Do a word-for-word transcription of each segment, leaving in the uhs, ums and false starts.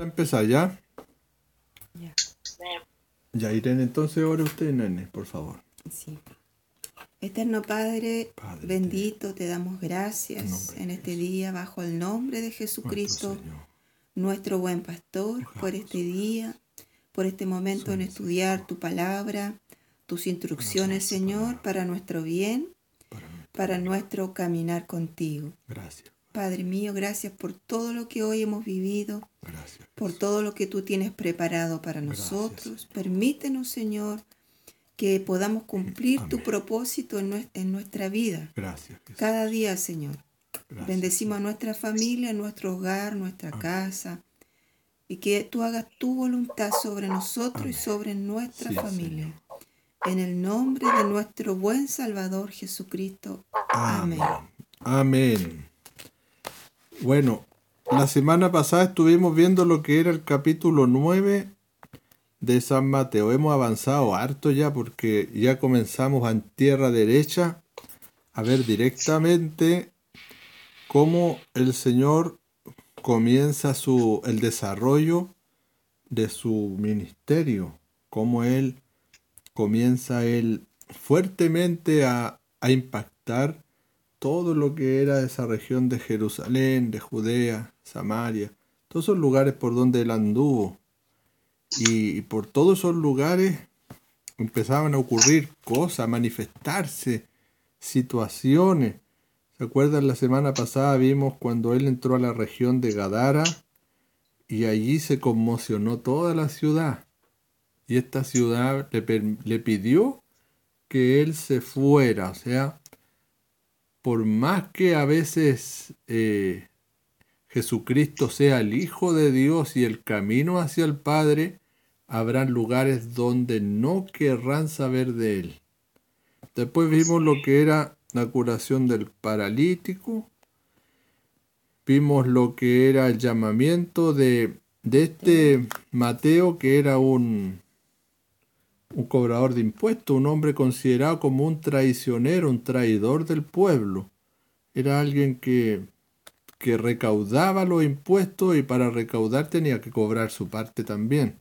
Empezar ya. Ya. Ya, Irene, entonces ore usted, nene, por favor. Sí. Eterno Padre, Padre, bendito, te damos en gracias nombre de en este Jesús, día bajo el nombre de nuestro Jesucristo, Señor. nuestro buen pastor, por Rogamos, este día, por este momento su en estudiar misericordia, tu palabra, tus para instrucciones, tu Señor, palabra, para nuestro bien, para nuestro para bien. nuestro caminar contigo. Gracias, Padre mío, gracias por todo lo que hoy hemos vivido, gracias, por Jesús. todo lo que tú tienes preparado para Gracias, nosotros. Señor. Permítenos, Señor, que podamos cumplir tu Amén. propósito en, nues- en nuestra vida. Gracias, Jesús. Cada día, Señor. Gracias, Bendecimos Señor. a nuestra familia, nuestro hogar, nuestra Amén. casa. Y que tú hagas tu voluntad sobre nosotros Amén. y sobre nuestra Sí, familia. Señor. En el nombre de nuestro buen Salvador Jesucristo. Amén. Amén. Amén. Bueno, la semana pasada estuvimos viendo lo que era el capítulo nueve de San Mateo. Hemos avanzado harto ya porque ya comenzamos en tierra derecha a ver directamente cómo el Señor comienza su, el desarrollo de su ministerio, cómo Él comienza él fuertemente a, a impactar todo lo que era esa región de Jerusalén, de Judea, Samaria, todos esos lugares por donde él anduvo. Y, y por todos esos lugares empezaban a ocurrir cosas, a manifestarse situaciones. ¿Se acuerdan? La semana pasada vimos cuando él entró a la región de Gadara y allí se conmocionó toda la ciudad. Y esta ciudad le, per- le pidió que él se fuera. O sea, por más que a veces eh, Jesucristo sea el Hijo de Dios y el camino hacia el Padre, habrán lugares donde no querrán saber de él. Después vimos lo que era la curación del paralítico, vimos lo que era el llamamiento de, de este Mateo, que era un, un cobrador de impuestos, un hombre considerado como un traicionero, un traidor del pueblo. Era alguien que, que recaudaba los impuestos y para recaudar tenía que cobrar su parte también.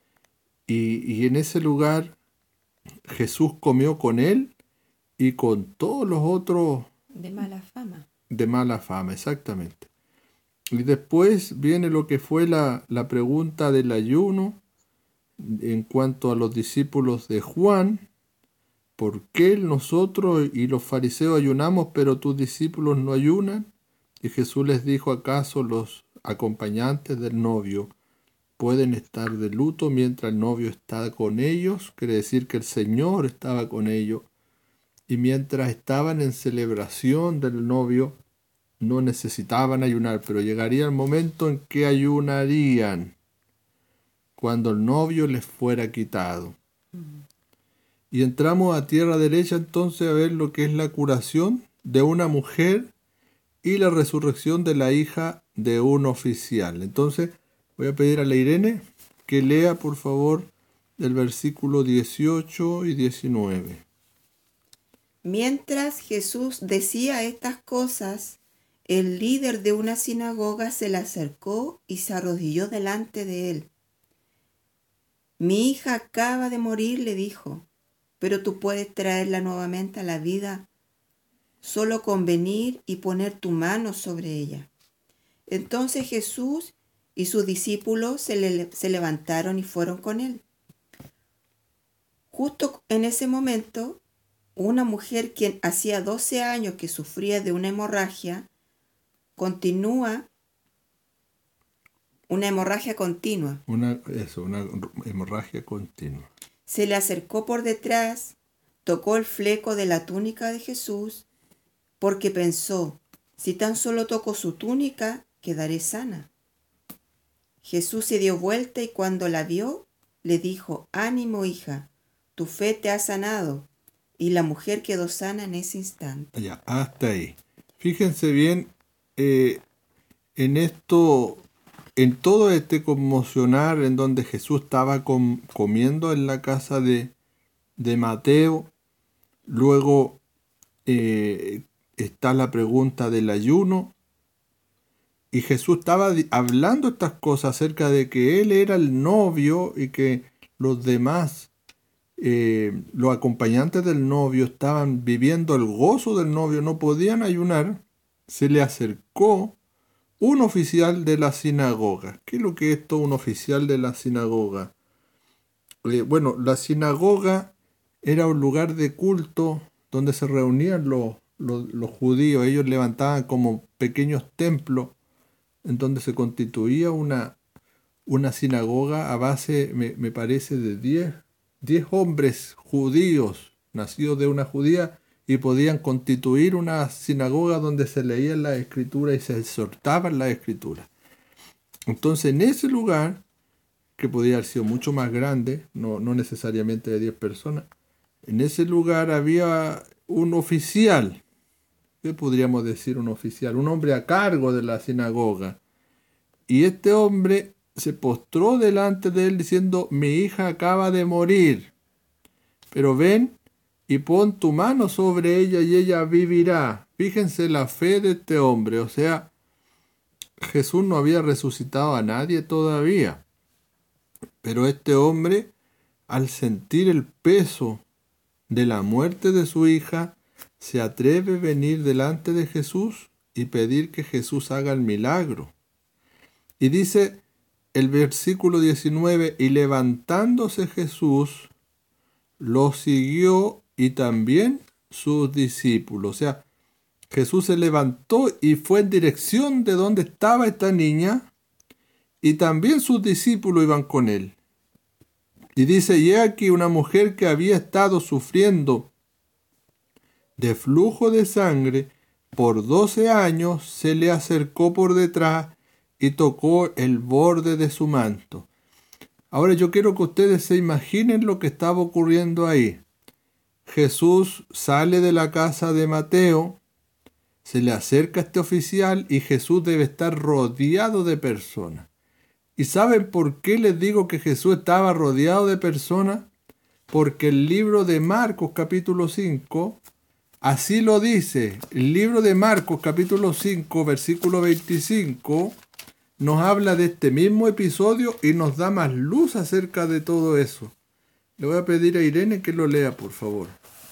Y, y en ese lugar Jesús comió con él y con todos los otros De mala fama. de mala fama, exactamente. Y después viene lo que fue la, la pregunta del ayuno en cuanto a los discípulos de Juan. ¿Por qué nosotros y los fariseos ayunamos, pero tus discípulos no ayunan? Y Jesús les dijo, ¿acaso los acompañantes del novio pueden estar de luto mientras el novio está con ellos? Quiere decir que el Señor estaba con ellos. Y mientras estaban en celebración del novio, no necesitaban ayunar, pero llegaría el momento en que ayunarían, cuando el novio les fuera quitado. Y entramos a tierra derecha entonces a ver lo que es la curación de una mujer y la resurrección de la hija de un oficial. Entonces voy a pedir a la Irene que lea por favor el versículo dieciocho y diecinueve. Mientras Jesús decía estas cosas, el líder de una sinagoga se le acercó y se arrodilló delante de él. Mi hija acaba de morir, le dijo, pero tú puedes traerla nuevamente a la vida solo con venir y poner tu mano sobre ella. Entonces Jesús y sus discípulos se, le, se levantaron y fueron con él. Justo en ese momento, una mujer quien hacía doce años que sufría de una hemorragia, continúa, una hemorragia continua. Una, eso, una hemorragia continua. Se le acercó por detrás, tocó el fleco de la túnica de Jesús, porque pensó, si tan solo toco su túnica, quedaré sana. Jesús se dio vuelta y cuando la vio, le dijo, ánimo hija, tu fe te ha sanado. Y la mujer quedó sana en ese instante. Ya, hasta ahí. Fíjense bien eh, en esto, en todo este conmocionar en donde Jesús estaba com, comiendo en la casa de, de Mateo. Luego eh, está la pregunta del ayuno. y Jesús estaba di- hablando estas cosas acerca de que él era el novio y que los demás, eh, los acompañantes del novio, estaban viviendo el gozo del novio, no podían ayunar, se le acercó un oficial de la sinagoga. ¿Qué es lo que es esto, un oficial de la sinagoga? Eh, bueno, la sinagoga era un lugar de culto donde se reunían los, los, los judíos. Ellos levantaban como pequeños templos en donde se constituía una, una sinagoga a base, me, me parece, de diez diez hombres judíos nacidos de una judía y podían constituir una sinagoga donde se leían las escrituras y se exhortaban las escrituras. Entonces, en ese lugar, que podía haber sido mucho más grande, no, no necesariamente de diez personas, en ese lugar había un oficial. ¿Qué podríamos decir un oficial? Un hombre a cargo de la sinagoga. Y este hombre se postró delante de él diciendo, mi hija acaba de morir, pero ven y pon tu mano sobre ella y ella vivirá. Fíjense la fe de este hombre. O sea, Jesús no había resucitado a nadie todavía. Pero este hombre, al sentir el peso de la muerte de su hija, se atreve a venir delante de Jesús y pedir que Jesús haga el milagro. Y dice el versículo diecinueve, y levantándose Jesús, lo siguió y también sus discípulos. O sea, Jesús se levantó y fue en dirección de donde estaba esta niña, y también sus discípulos iban con él. Y dice, y he aquí una mujer que había estado sufriendo de flujo de sangre por doce años, se le acercó por detrás y tocó el borde de su manto. Ahora yo quiero que ustedes se imaginen lo que estaba ocurriendo ahí. Jesús sale de la casa de Mateo, se le acerca a este oficial y Jesús debe estar rodeado de personas. ¿Y saben por qué les digo que Jesús estaba rodeado de personas? Porque el libro de Marcos capítulo cinco, así lo dice. El libro de Marcos capítulo cinco, versículo veinticinco, nos habla de este mismo episodio y nos da más luz acerca de todo eso. Le voy a pedir a Irene que lo lea, por favor.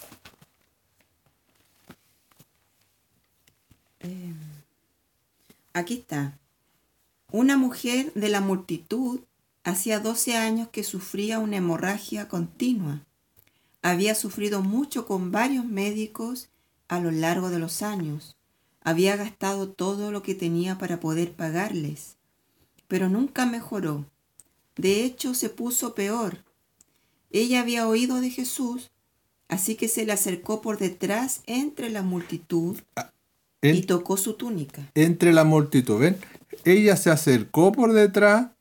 Eh, aquí está. Una mujer de la multitud hacía doce años que sufría una hemorragia continua. Había sufrido mucho con varios médicos a lo largo de los años. Había gastado todo lo que tenía para poder pagarles, pero nunca mejoró. De hecho, se puso peor. Ella había oído de Jesús, así que se le acercó por detrás entre la multitud En, y tocó su túnica. Entre la multitud, ¿ven? Ella se acercó por detrás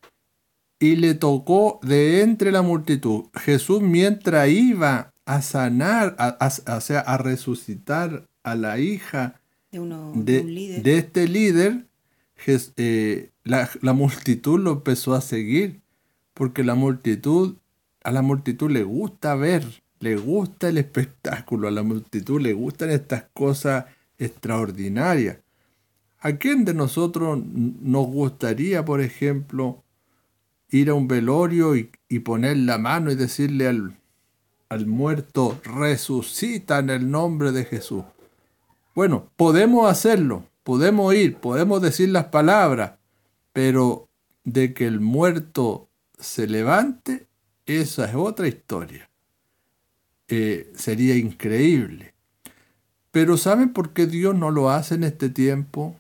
y le tocó de entre la multitud. Jesús, mientras iba a sanar, a, a, o sea, a resucitar a la hija de, uno, de, de un líder, de este líder, jes, eh, la, la multitud lo empezó a seguir, porque la multitud, a la multitud le gusta ver, le gusta el espectáculo, a la multitud le gustan estas cosas extraordinarias. ¿A quién de nosotros nos gustaría, por ejemplo, ir a un velorio y, y poner la mano y decirle al, al muerto, resucita en el nombre de Jesús? Bueno, podemos hacerlo, podemos ir, podemos decir las palabras, pero de que el muerto se levante, esa es otra historia. Eh, sería increíble. Pero ¿saben por qué Dios no lo hace en este tiempo?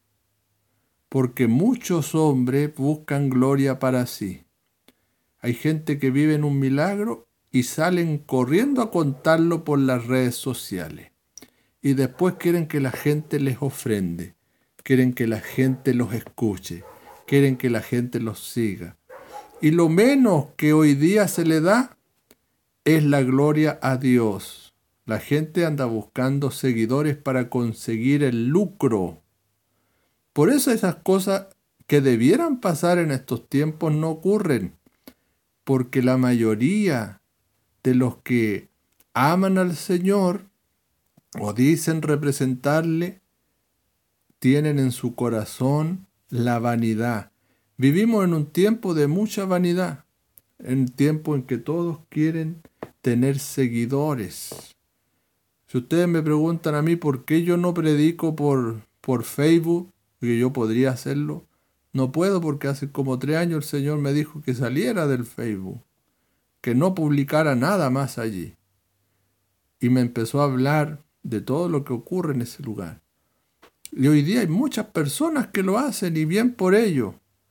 Porque muchos hombres buscan gloria para sí. Hay gente que vive en un milagro y salen corriendo a contarlo por las redes sociales. Y después quieren que la gente les ofrende, quieren que la gente los escuche, quieren que la gente los siga. Y lo menos que hoy día se le da es la gloria a Dios. La gente anda buscando seguidores para conseguir el lucro. Por eso esas cosas que debieran pasar en estos tiempos no ocurren, porque la mayoría de los que aman al Señor o dicen representarle tienen en su corazón la vanidad. Vivimos en un tiempo de mucha vanidad, en un tiempo en que todos quieren tener seguidores. Si ustedes me preguntan a mí por qué yo no predico por, por Facebook, porque yo podría hacerlo, no puedo porque hace como tres años el Señor me dijo que saliera del Facebook, que no publicara nada más allí. Y me empezó a hablar de todo lo que ocurre en ese lugar. Y hoy día hay muchas personas que lo hacen y bien por ello.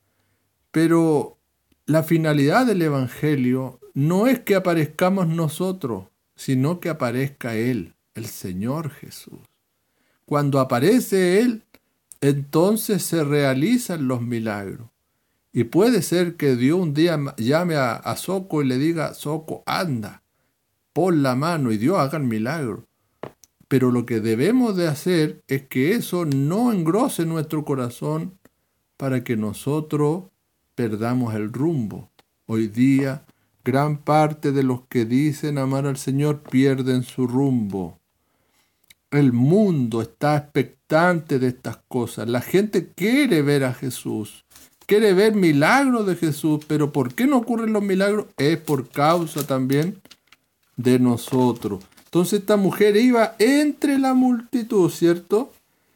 Pero la finalidad del Evangelio no es que aparezcamos nosotros, sino que aparezca Él, el Señor Jesús. Cuando aparece Él, entonces se realizan los milagros. Y puede ser que Dios un día llame a, a Soco y le diga, Soco, anda, pon la mano y Dios haga el milagro. Pero lo que debemos de hacer es que eso no engrose nuestro corazón para que nosotros perdamos el rumbo. Hoy día, gran parte de los que dicen amar al Señor pierden su rumbo. El mundo está expectante de estas cosas. La gente quiere ver a Jesús, quiere ver milagros de Jesús, pero ¿por qué no ocurren los milagros? Es por causa también de nosotros. Entonces esta mujer iba entre la multitud, ¿cierto?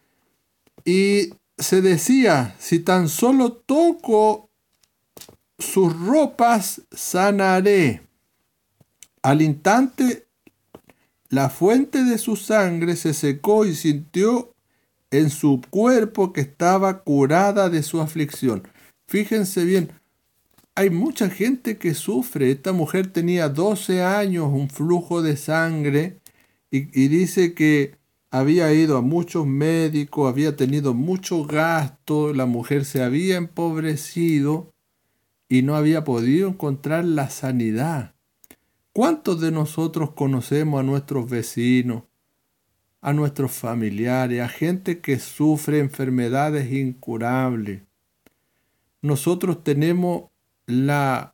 Y se decía, si tan solo toco sus ropas, sanaré. Al instante, la fuente de su sangre se secó y sintió en su cuerpo que estaba curada de su aflicción. Fíjense bien, hay mucha gente que sufre. Esta mujer tenía doce años, un flujo de sangre, y, y dice que había ido a muchos médicos, había tenido mucho gasto, la mujer se había empobrecido y no había podido encontrar la sanidad. ¿Cuántos de nosotros conocemos a nuestros vecinos, a nuestros familiares, a gente que sufre enfermedades incurables? Nosotros tenemos la,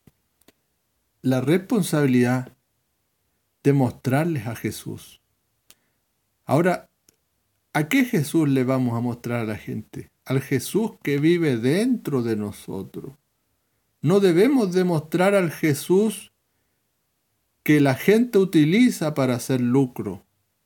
la responsabilidad de mostrarles a Jesús. Ahora, ¿a qué Jesús le vamos a mostrar a la gente? Al Jesús que vive dentro de nosotros. No debemos demostrar al Jesús que la gente utiliza para hacer lucro.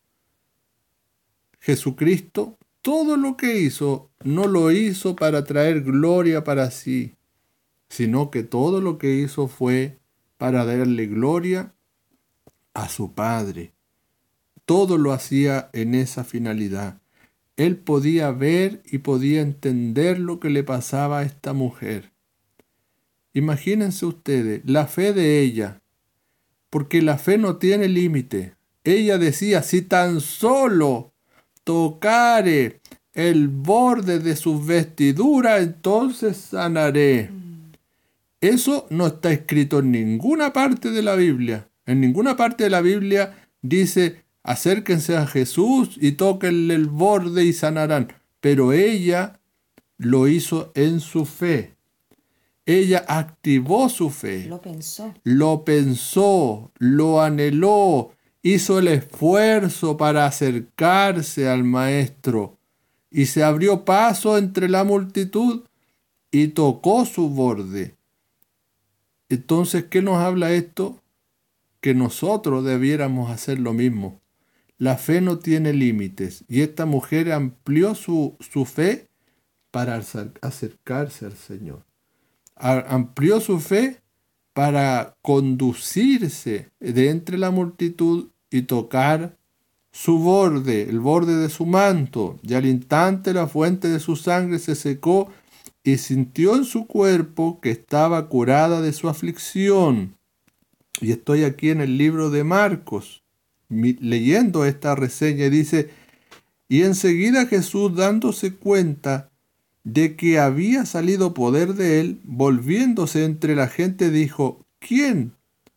Jesucristo, todo lo que hizo, no lo hizo para traer gloria para sí, sino que todo lo que hizo fue para darle gloria a su Padre. Todo lo hacía en esa finalidad. Él podía ver y podía entender lo que le pasaba a esta mujer. Imagínense ustedes, la fe de ella, porque la fe no tiene límite. Ella decía, si tan solo tocare el borde de sus vestiduras, entonces sanaré. Eso no está escrito en ninguna parte de la Biblia. En ninguna parte de la Biblia dice, acérquense a Jesús y tóquenle el borde y sanarán. Pero ella lo hizo en su fe. Ella activó su fe. Lo pensó. Lo pensó, lo anheló, hizo el esfuerzo para acercarse al Maestro y se abrió paso entre la multitud y tocó su borde. Entonces, ¿qué nos habla esto? Que nosotros debiéramos hacer lo mismo. La fe no tiene límites y esta mujer amplió su, su fe para acercarse al Señor. Amplió su fe para conducirse de entre la multitud y tocar su borde, el borde de su manto. Y al instante la fuente de su sangre se secó y sintió en su cuerpo que estaba curada de su aflicción. Y estoy aquí en el libro de Marcos, leyendo esta reseña, y dice, y enseguida Jesús, dándose cuenta de que había salido poder de él, volviéndose entre la gente, dijo, ¿quién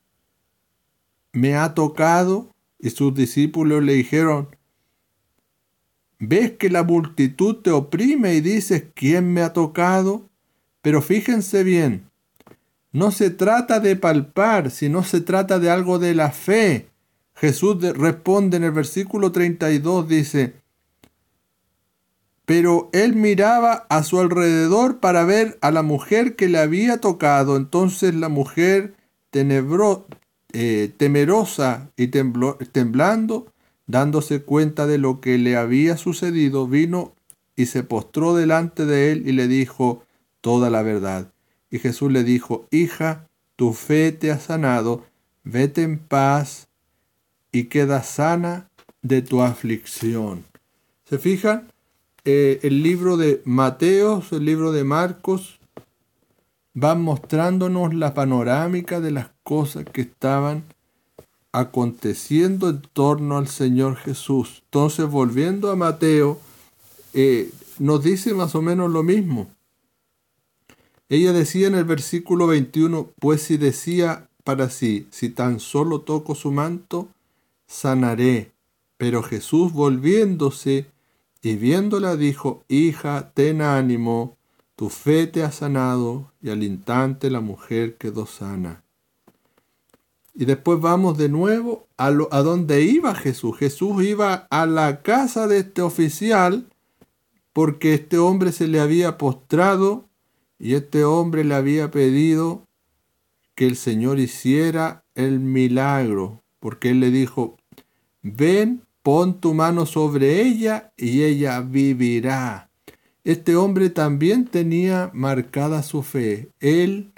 me ha tocado? Y sus discípulos le dijeron, ¿ves que la multitud te oprime y dices, ¿quién me ha tocado? Pero fíjense bien, no se trata de palpar, sino se trata de algo de la fe. Jesús responde en el versículo treinta y dos, dice, pero él miraba a su alrededor para ver a la mujer que le había tocado. Entonces la mujer, tenebro, eh, temerosa y tembló, temblando, dándose cuenta de lo que le había sucedido, vino y se postró delante de él y le dijo toda la verdad. Y Jesús le dijo: hija, tu fe te ha sanado, vete en paz y queda sana de tu aflicción. ¿Se fijan? Eh, el libro de Mateo, el libro de Marcos, van mostrándonos la panorámica de las cosas que estaban aconteciendo en torno al Señor Jesús. Entonces, volviendo a Mateo, eh, nos dice más o menos lo mismo. Ella decía en el versículo veintiuno, pues si decía para sí, si tan solo toco su manto, sanaré. Pero Jesús, volviéndose y viéndola, dijo: hija, ten ánimo, tu fe te ha sanado. Y al instante la mujer quedó sana. Y después vamos de nuevo a, lo, a donde iba Jesús. Jesús iba a la casa de este oficial porque este hombre se le había postrado y este hombre le había pedido que el Señor hiciera el milagro, porque él le dijo: ven, pon tu mano sobre ella y ella vivirá. Este hombre también tenía marcada su fe. Él,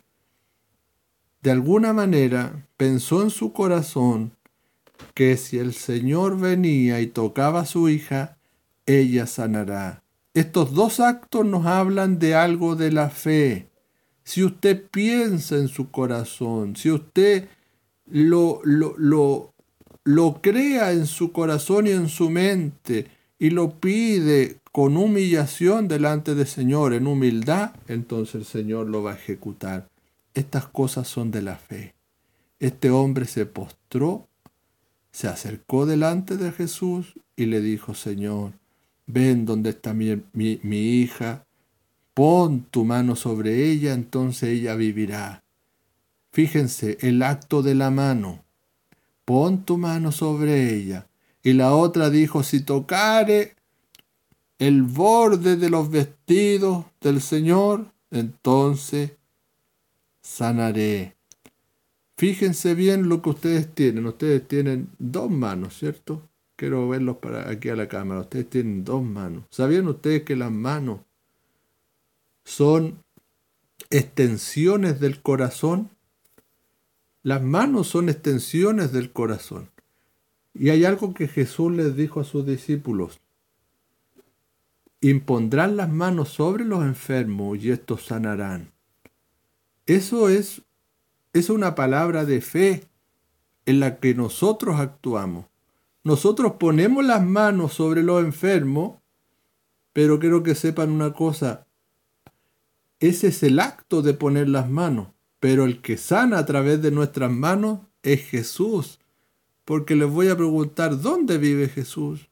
de alguna manera, pensó en su corazón que si el Señor venía y tocaba a su hija, ella sanará. Estos dos actos nos hablan de algo de la fe. Si usted piensa en su corazón, si usted lo, lo, lo, lo crea en su corazón y en su mente y lo pide con humillación delante del Señor, en humildad, entonces el Señor lo va a ejecutar. Estas cosas son de la fe. Este hombre se postró, se acercó delante de Jesús y le dijo: Señor, ven donde está mi, mi, mi hija, pon tu mano sobre ella, entonces ella vivirá. Fíjense, el acto de la mano. Pon tu mano sobre ella. Y la otra dijo: si tocare el borde de los vestidos del Señor, entonces sanaré. Fíjense bien lo que ustedes tienen. Ustedes tienen dos manos, ¿cierto? Quiero verlos para aquí a la cámara. Ustedes tienen dos manos. ¿Sabían ustedes que las manos son extensiones del corazón? Las manos son extensiones del corazón. Y hay algo que Jesús les dijo a sus discípulos: impondrán las manos sobre los enfermos y estos sanarán. Eso es, es una palabra de fe en la que nosotros actuamos. Nosotros ponemos las manos sobre los enfermos, pero quiero que sepan una cosa: ese es el acto de poner las manos, pero el que sana a través de nuestras manos es Jesús. Porque les voy a preguntar: ¿dónde vive Jesús?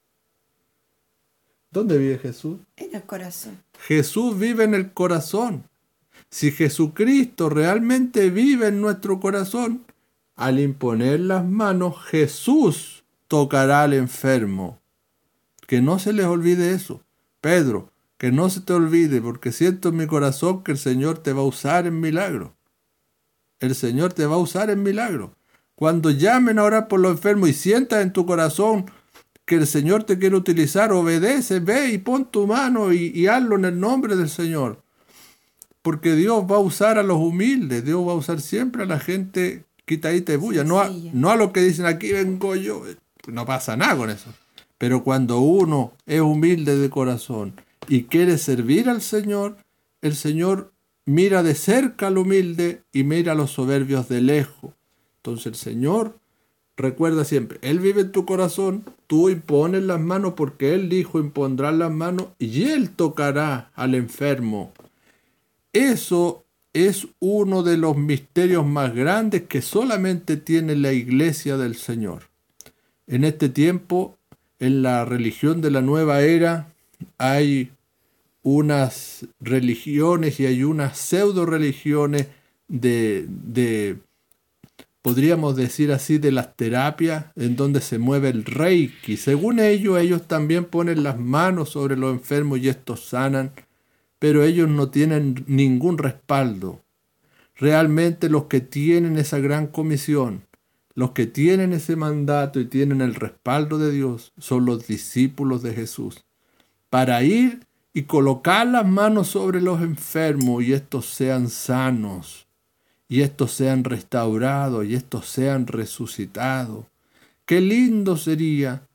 ¿Dónde vive Jesús? En el corazón. Jesús vive en el corazón. Si Jesucristo realmente vive en nuestro corazón, al imponer las manos, Jesús tocará al enfermo. Que no se les olvide eso. Pedro, que no se te olvide, porque siento en mi corazón que el Señor te va a usar en milagro. El Señor te va a usar en milagro. Cuando llamen a orar por los enfermos y sientas en tu corazón que el Señor te quiere utilizar, obedece, ve y pon tu mano y, y hazlo en el nombre del Señor. Porque Dios va a usar a los humildes, Dios va a usar siempre a la gente quitadita de bulla, no a, no a los que dicen: aquí vengo yo. No pasa nada con eso. Pero cuando uno es humilde de corazón y quiere servir al Señor, el Señor mira de cerca al humilde y mira a los soberbios de lejos. Entonces el Señor, recuerda siempre, Él vive en tu corazón, tú impones las manos porque Él dijo: impondrás las manos y Él tocará al enfermo. Eso es uno de los misterios más grandes que solamente tiene la iglesia del Señor. En este tiempo, en la religión de la nueva era, hay unas religiones y hay unas pseudo religiones de, de podríamos decir así, de las terapias en donde se mueve el Reiki. Según ellos, ellos también ponen las manos sobre los enfermos y estos sanan, pero ellos no tienen ningún respaldo. Realmente los que tienen esa gran comisión, los que tienen ese mandato y tienen el respaldo de Dios, son los discípulos de Jesús, para ir y colocar las manos sobre los enfermos y estos sean sanos, y estos sean restaurados, y estos sean resucitados. Qué lindo sería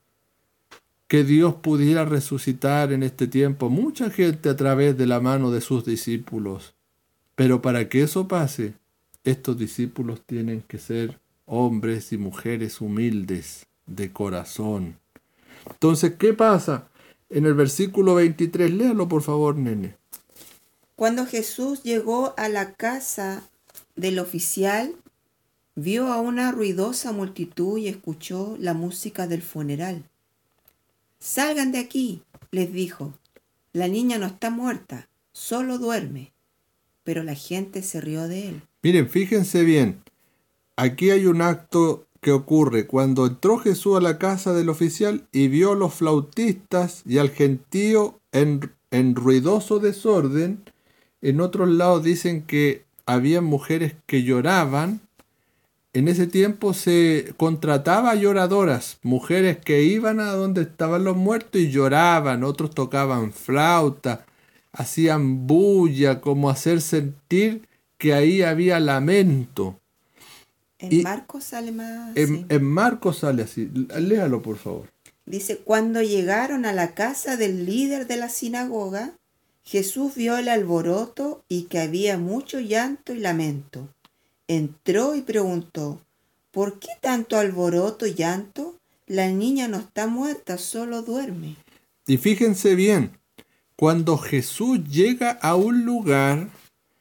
que Dios pudiera resucitar en este tiempo mucha gente a través de la mano de sus discípulos. Pero para que eso pase, estos discípulos tienen que ser hombres y mujeres humildes de corazón. Entonces, ¿qué pasa? En el versículo veintitrés, léalo por favor, nene. Cuando Jesús llegó a la casa del oficial, vio a una ruidosa multitud y escuchó la música del funeral. «Salgan de aquí», les dijo. «La niña no está muerta, solo duerme». Pero la gente se rió de él. Miren, fíjense bien. Aquí hay un acto que ocurre cuando entró Jesús a la casa del oficial y vio a los flautistas y al gentío en, en ruidoso desorden. En otros lados dicen que había mujeres que lloraban. En ese tiempo se contrataba lloradoras, mujeres que iban a donde estaban los muertos y lloraban. Otros tocaban flauta, hacían bulla, como hacer sentir que ahí había lamento. En Y Marcos sale más En, así. en Marcos sale así. Léalo, por favor. Dice, cuando llegaron a la casa del líder de la sinagoga, Jesús vio el alboroto y que había mucho llanto y lamento. Entró y preguntó, ¿por qué tanto alboroto y llanto? La niña no está muerta, solo duerme. Y fíjense bien, cuando Jesús llega a un lugar,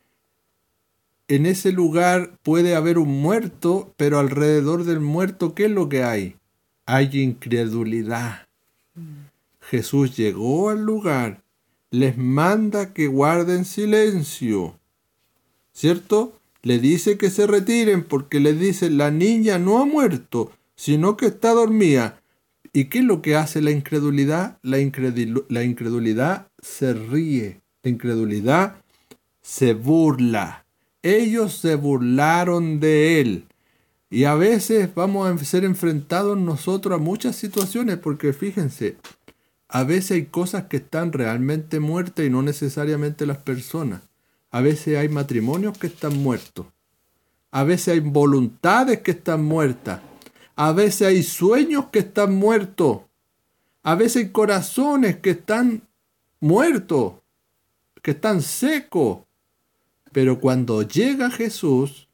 en ese lugar puede haber un muerto, pero alrededor del muerto, ¿qué es lo que hay? Hay incredulidad. Mm. Jesús llegó al lugar, les manda que guarden silencio, ¿cierto? Le dice que se retiren porque le dice, la niña no ha muerto, sino que está dormida. ¿Y qué es lo que hace la incredulidad? La, incredul- la incredulidad se ríe, la incredulidad se burla. Ellos se burlaron de él. Y a veces vamos a ser enfrentados nosotros a muchas situaciones, porque fíjense, a veces hay cosas que están realmente muertas y no necesariamente las personas. A veces hay matrimonios que están muertos. A veces hay voluntades que están muertas. A veces hay sueños que están muertos. A veces hay corazones que están muertos, que están secos. Pero cuando llega Jesús,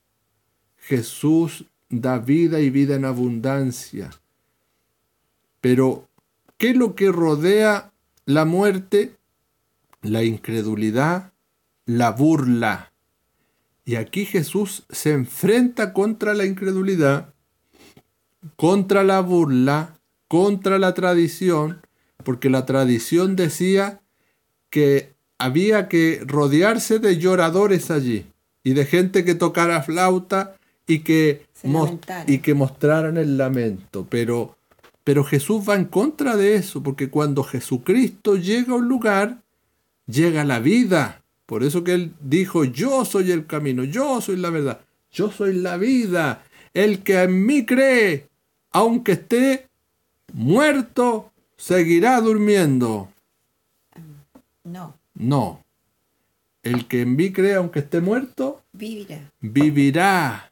Jesús da vida y vida en abundancia. Pero, ¿qué es lo que rodea la muerte? La incredulidad, la burla. Y aquí Jesús se enfrenta contra la incredulidad, contra la burla, contra la tradición, porque la tradición decía que había que rodearse de lloradores allí y de gente que tocara flauta y que, mos- y que mostraran el lamento. Pero, pero Jesús va en contra de eso, porque cuando Jesucristo llega a un lugar, llega la vida. Por eso que Él dijo, yo soy el camino, yo soy la verdad, yo soy la vida. El que en mí cree, aunque esté muerto, seguirá durmiendo. No. No. El que en mí cree, aunque esté muerto, Vivirá. vivirá.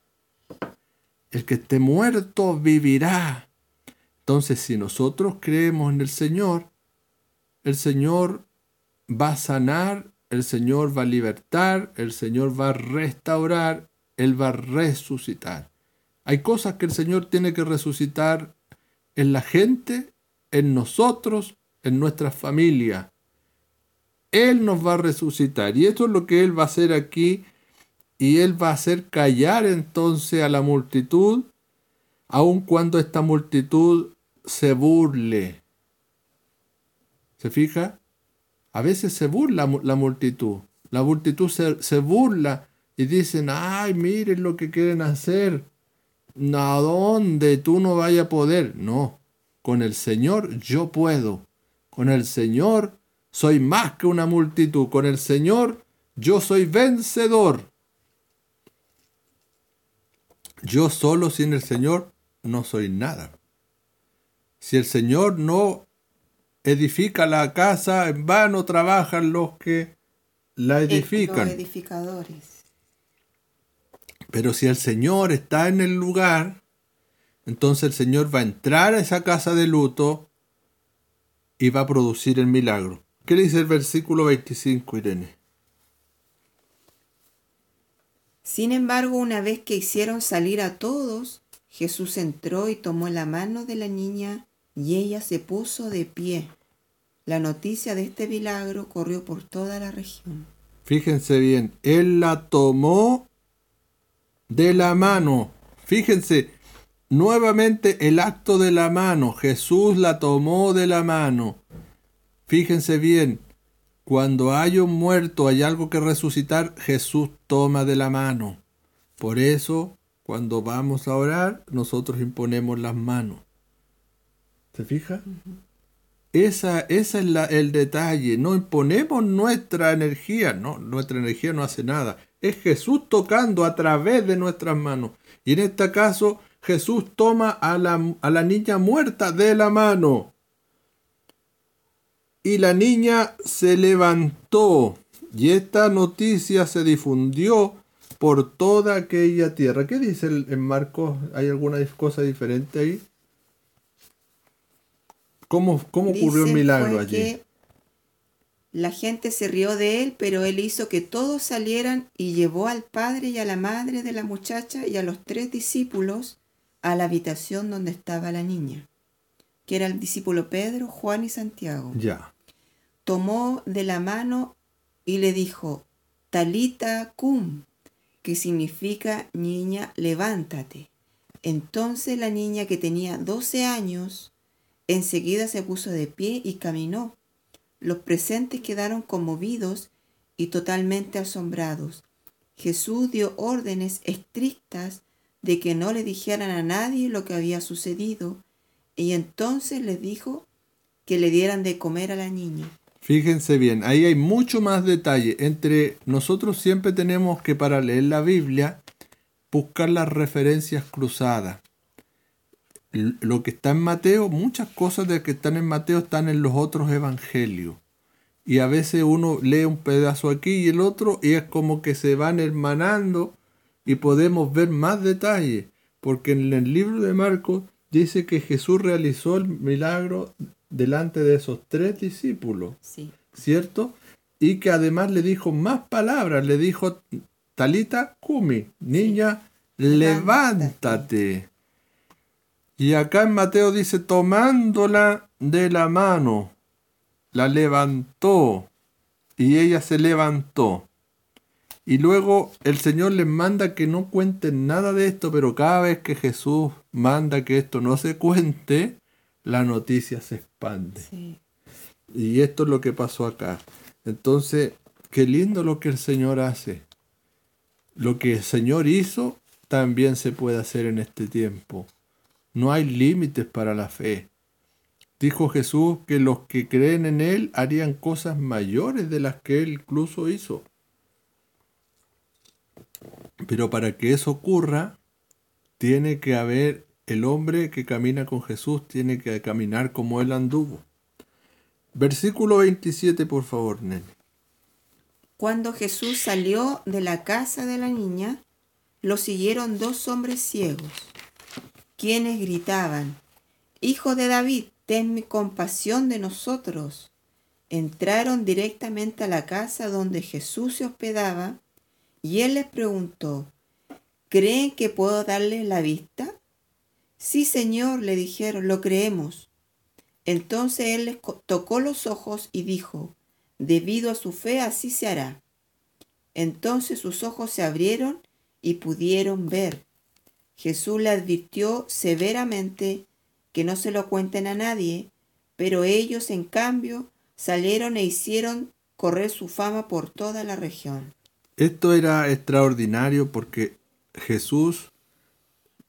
El que esté muerto, vivirá. Entonces, si nosotros creemos en el Señor, el Señor va a sanar, el Señor va a libertar, el Señor va a restaurar, Él va a resucitar. Hay cosas que el Señor tiene que resucitar en la gente, en nosotros, en nuestra familia. Él nos va a resucitar. Y esto es lo que Él va a hacer aquí. Y Él va a hacer callar entonces a la multitud, aun cuando esta multitud se burle. ¿Se fija? A veces se burla la multitud. La multitud se, se burla y dicen, ay, miren lo que quieren hacer. ¿a dónde? Tú no vayas a poder. No, con el Señor yo puedo. Con el Señor soy más que una multitud. Con el Señor yo soy vencedor. Yo solo sin el Señor no soy nada. Si el Señor no edifica la casa, en vano trabajan los que la edifican. Los edificadores. Pero si el Señor está en el lugar, entonces el Señor va a entrar a esa casa de luto y va a producir el milagro. ¿Qué dice el versículo veinticinco, Irene? Sin embargo, una vez que hicieron salir a todos, Jesús entró y tomó la mano de la niña y ella se puso de pie. La noticia de este milagro corrió por toda la región. Fíjense bien, Él la tomó de la mano. Fíjense, nuevamente el acto de la mano. Jesús la tomó de la mano. Fíjense bien, cuando hay un muerto, hay algo que resucitar, Jesús toma de la mano. Por eso, cuando vamos a orar, nosotros imponemos las manos. ¿Se fija? Uh-huh. Esa, esa es la, el detalle. No imponemos nuestra energía. No, nuestra energía no hace nada. Es Jesús tocando a través de nuestras manos. Y en este caso, Jesús toma a la, a la niña muerta de la mano. Y la niña se levantó. Y esta noticia se difundió por toda aquella tierra. ¿Qué dice el, en Marcos? ¿Hay alguna cosa diferente ahí? ¿Cómo, cómo ocurrió el milagro allí? Que la gente se rió de él, pero él hizo que todos salieran y llevó al padre y a la madre de la muchacha y a los tres discípulos a la habitación donde estaba la niña, que era el discípulo Pedro, Juan y Santiago. Ya. Tomó de la mano y le dijo, Talita cum, que significa niña, levántate. Entonces la niña, que tenía doce años, enseguida se puso de pie y caminó. Los presentes quedaron conmovidos y totalmente asombrados. Jesús dio órdenes estrictas de que no le dijeran a nadie lo que había sucedido, y entonces les dijo que le dieran de comer a la niña. Fíjense bien, ahí hay mucho más detalle. Entre nosotros siempre tenemos que, para leer la Biblia, buscar las referencias cruzadas. Lo que está en Mateo, muchas cosas de que están en Mateo están en los otros evangelios. Y a veces uno lee un pedazo aquí y el otro, y es como que se van hermanando y podemos ver más detalles. Porque en el libro de Marcos dice que Jesús realizó el milagro delante de esos tres discípulos. Sí. ¿Cierto? Y que además le dijo más palabras. Le dijo, Talita cumi, niña, sí. levántate. levántate. Y acá en Mateo dice, tomándola de la mano, la levantó y ella se levantó. Y luego el Señor les manda que no cuenten nada de esto, pero cada vez que Jesús manda que esto no se cuente, la noticia se expande. Sí. Y esto es lo que pasó acá. Entonces, qué lindo lo que el Señor hace. Lo que el Señor hizo también se puede hacer en este tiempo. No hay límites para la fe. Dijo Jesús que los que creen en Él harían cosas mayores de las que Él incluso hizo. Pero para que eso ocurra, tiene que haber el hombre que camina con Jesús, tiene que caminar como Él anduvo. Versículo veintisiete, por favor, nene. Cuando Jesús salió de la casa de la niña, lo siguieron dos hombres ciegos, quienes gritaban, Hijo de David, tenme compasión de nosotros. Entraron directamente a la casa donde Jesús se hospedaba, y él les preguntó, ¿creen que puedo darles la vista? Sí, Señor, le dijeron, lo creemos. Entonces él les tocó los ojos y dijo, debido a su fe así se hará. Entonces sus ojos se abrieron y pudieron ver. Jesús le advirtió severamente que no se lo cuenten a nadie, pero ellos, en cambio, salieron e hicieron correr su fama por toda la región. Esto era extraordinario porque Jesús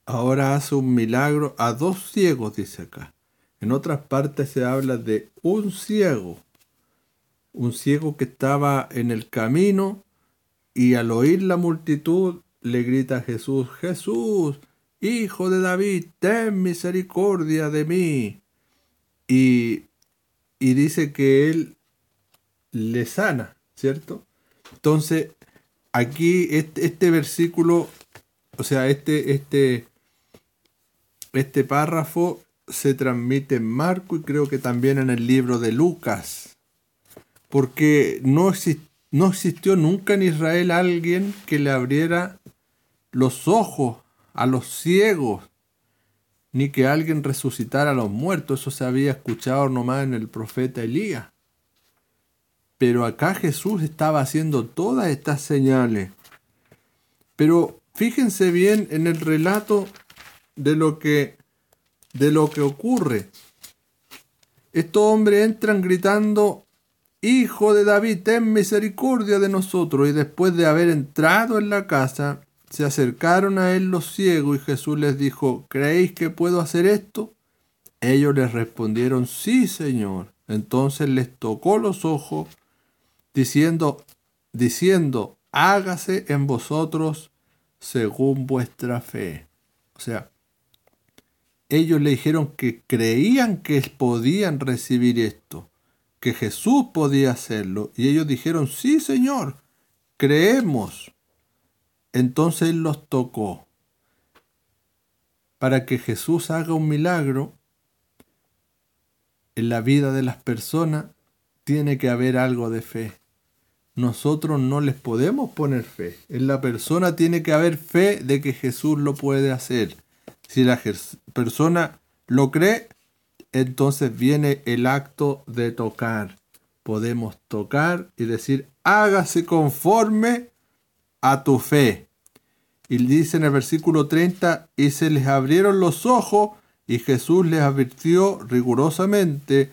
ahora hace un milagro a dos ciegos, dice acá. En otras partes se habla de un ciego, un ciego que estaba en el camino y al oír la multitud le grita a Jesús: Jesús, hijo de David, ten misericordia de mí. Y, y dice que él le sana, ¿cierto? Entonces, aquí este, este versículo, o sea, este, este, este párrafo se transmite en Marco y creo que también en el libro de Lucas, porque no, exist, no existió nunca en Israel alguien que le abriera los ojos a los ciegos, ni que alguien resucitara a los muertos. Eso se había escuchado nomás en el profeta Elías. Pero acá Jesús estaba haciendo todas estas señales. Pero fíjense bien en el relato de lo que, de lo que ocurre. Estos hombres entran gritando: Hijo de David, ten misericordia de nosotros. Y después de haber entrado en la casa, se acercaron a él los ciegos y Jesús les dijo: ¿Creéis que puedo hacer esto? Ellos les respondieron: Sí, Señor. Entonces les tocó los ojos, diciendo, diciendo, hágase en vosotros según vuestra fe. O sea, ellos le dijeron que creían que podían recibir esto, que Jesús podía hacerlo, y ellos dijeron: sí, Señor, creemos. Entonces Él los tocó. Para que Jesús haga un milagro en la vida de las personas, tiene que haber algo de fe. Nosotros no les podemos poner fe. En la persona tiene que haber fe de que Jesús lo puede hacer. Si la persona lo cree, entonces viene el acto de tocar. Podemos tocar y decir: hágase conforme a tu fe. Y dice en el versículo treinta: y se les abrieron los ojos y Jesús les advirtió rigurosamente,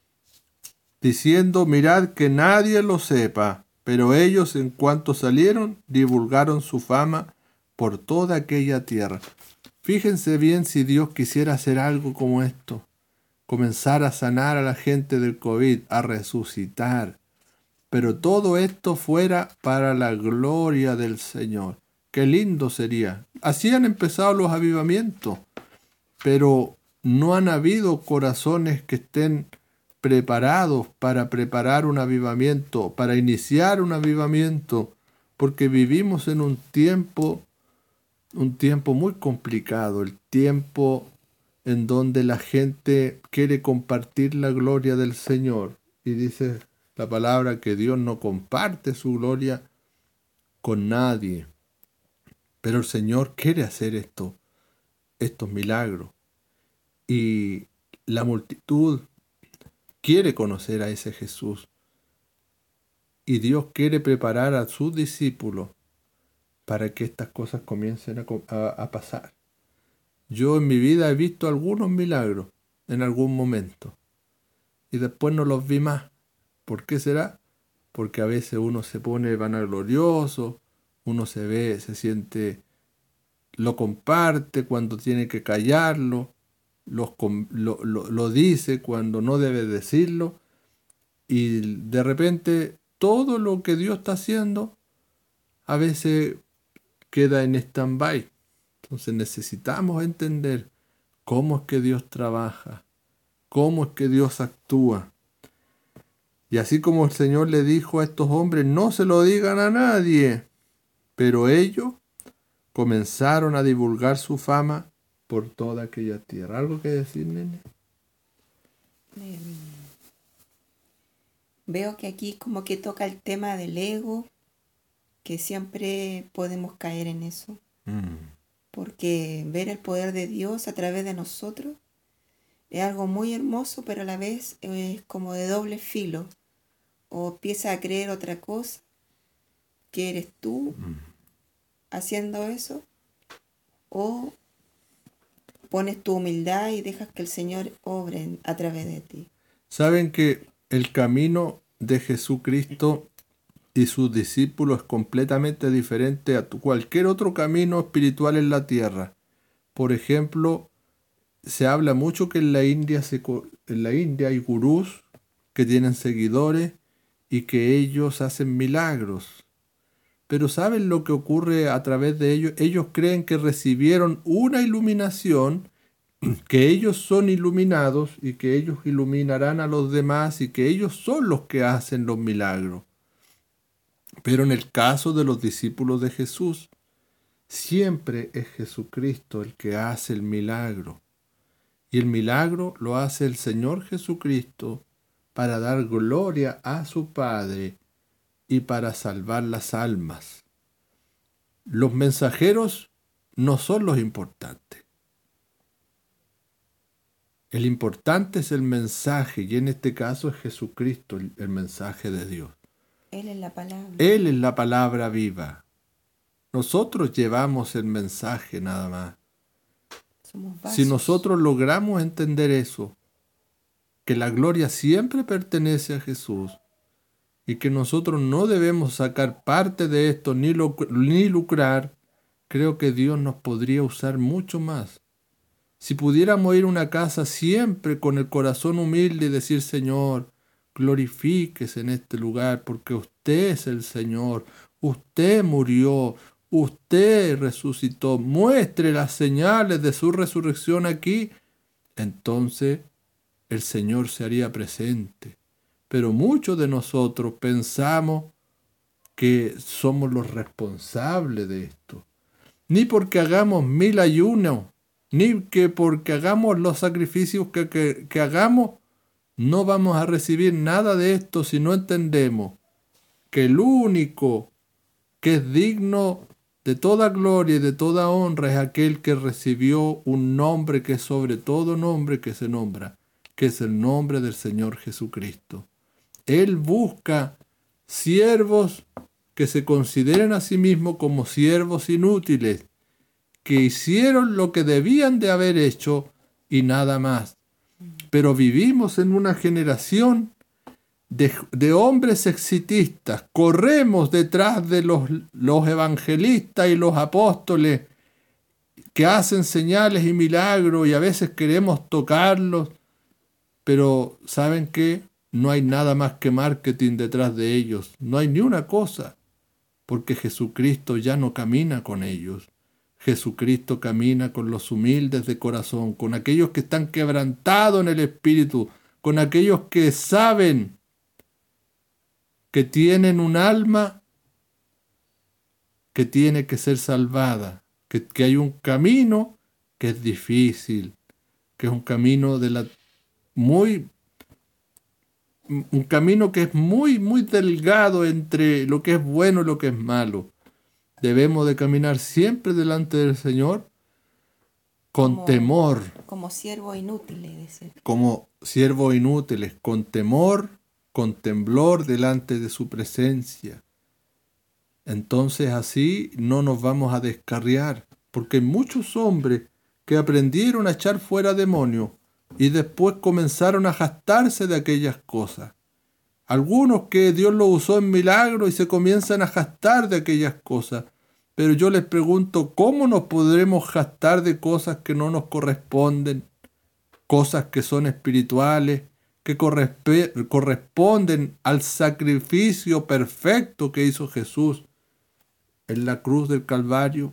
diciendo: mirad que nadie lo sepa. Pero ellos, en cuanto salieron, divulgaron su fama por toda aquella tierra. Fíjense bien, si Dios quisiera hacer algo como esto, comenzar a sanar a la gente del COVID, a resucitar, pero todo esto fuera para la gloria del Señor. Qué lindo sería. Así han empezado los avivamientos, pero no han habido corazones que estén preparados para preparar un avivamiento, para iniciar un avivamiento, porque vivimos en un tiempo, un tiempo muy complicado, el tiempo en donde la gente quiere compartir la gloria del Señor. Y dice la palabra que Dios no comparte su gloria con nadie. Pero el Señor quiere hacer esto, estos milagros. Y la multitud quiere conocer a ese Jesús. Y Dios quiere preparar a sus discípulos para que estas cosas comiencen a, a, a pasar. Yo en mi vida he visto algunos milagros en algún momento. Y después no los vi más. ¿Por qué será? Porque a veces uno se pone vanaglorioso, uno se ve, se siente, lo comparte cuando tiene que callarlo, Los, lo, lo, lo dice cuando no debe decirlo, y de repente todo lo que Dios está haciendo a veces queda en stand-by. Entonces necesitamos entender cómo es que Dios trabaja, cómo es que Dios actúa. Y así como el Señor le dijo a estos hombres: no se lo digan a nadie, pero ellos comenzaron a divulgar su fama por toda aquella tierra. ¿Algo que decir, nene? Eh, veo que aquí como que toca el tema del ego, que siempre podemos caer en eso. Mm. Porque ver el poder de Dios a través de nosotros es algo muy hermoso, pero a la vez es como de doble filo. O empiezas a creer otra cosa, que eres tú mm. haciendo eso, o pones tu humildad y dejas que el Señor obre a través de ti. Saben que el camino de Jesucristo y sus discípulos es completamente diferente a cualquier otro camino espiritual en la tierra. Por ejemplo, se habla mucho que en la India, se, en la India hay gurús que tienen seguidores y que ellos hacen milagros. Pero ¿saben lo que ocurre a través de ellos? Ellos creen que recibieron una iluminación, que ellos son iluminados y que ellos iluminarán a los demás y que ellos son los que hacen los milagros. Pero en el caso de los discípulos de Jesús, siempre es Jesucristo el que hace el milagro. Y el milagro lo hace el Señor Jesucristo para dar gloria a su Padre y para salvar las almas. Los mensajeros no son los importantes. El importante es el mensaje, y en este caso es Jesucristo, el, el mensaje de Dios. Él es la palabra. Él es la palabra viva. Nosotros llevamos el mensaje nada más. Somos vasos. Si nosotros logramos entender eso, que la gloria siempre pertenece a Jesús y que nosotros no debemos sacar parte de esto ni, luc- ni lucrar, creo que Dios nos podría usar mucho más. Si pudiéramos ir a una casa siempre con el corazón humilde y decir, Señor, glorifíquese en este lugar porque usted es el Señor, usted murió, usted resucitó, muestre las señales de su resurrección aquí, entonces el Señor se haría presente. Pero muchos de nosotros pensamos que somos los responsables de esto. Ni porque hagamos mil ayunos, ni que porque hagamos los sacrificios que, que, que hagamos, no vamos a recibir nada de esto si no entendemos que el único que es digno de toda gloria y de toda honra es aquel que recibió un nombre que es sobre todo nombre que se nombra, que es el nombre del Señor Jesucristo. Él busca siervos que se consideren a sí mismos como siervos inútiles, que hicieron lo que debían de haber hecho y nada más. Pero vivimos en una generación de, de hombres exitistas. Corremos detrás de los, los evangelistas y los apóstoles que hacen señales y milagros y a veces queremos tocarlos. Pero ¿saben qué? No hay nada más que marketing detrás de ellos. No hay ni una cosa. Porque Jesucristo ya no camina con ellos. Jesucristo camina con los humildes de corazón, con aquellos que están quebrantados en el espíritu, con aquellos que saben que tienen un alma que tiene que ser salvada, que, que hay un camino que es difícil, que es un camino de la muy un camino que es muy muy delgado entre lo que es bueno y lo que es malo. Debemos de caminar siempre delante del Señor con como, temor. Como siervos inútiles, dice. Como siervos inútiles, con temor, con temblor delante de su presencia. Entonces así no nos vamos a descarriar, porque hay muchos hombres que aprendieron a echar fuera demonios y después comenzaron a jactarse de aquellas cosas. Algunos que Dios los usó en milagro y se comienzan a jactar de aquellas cosas. Pero yo les pregunto, ¿cómo nos podremos jactar de cosas que no nos corresponden? Cosas que son espirituales, que corresp- corresponden al sacrificio perfecto que hizo Jesús en la cruz del Calvario.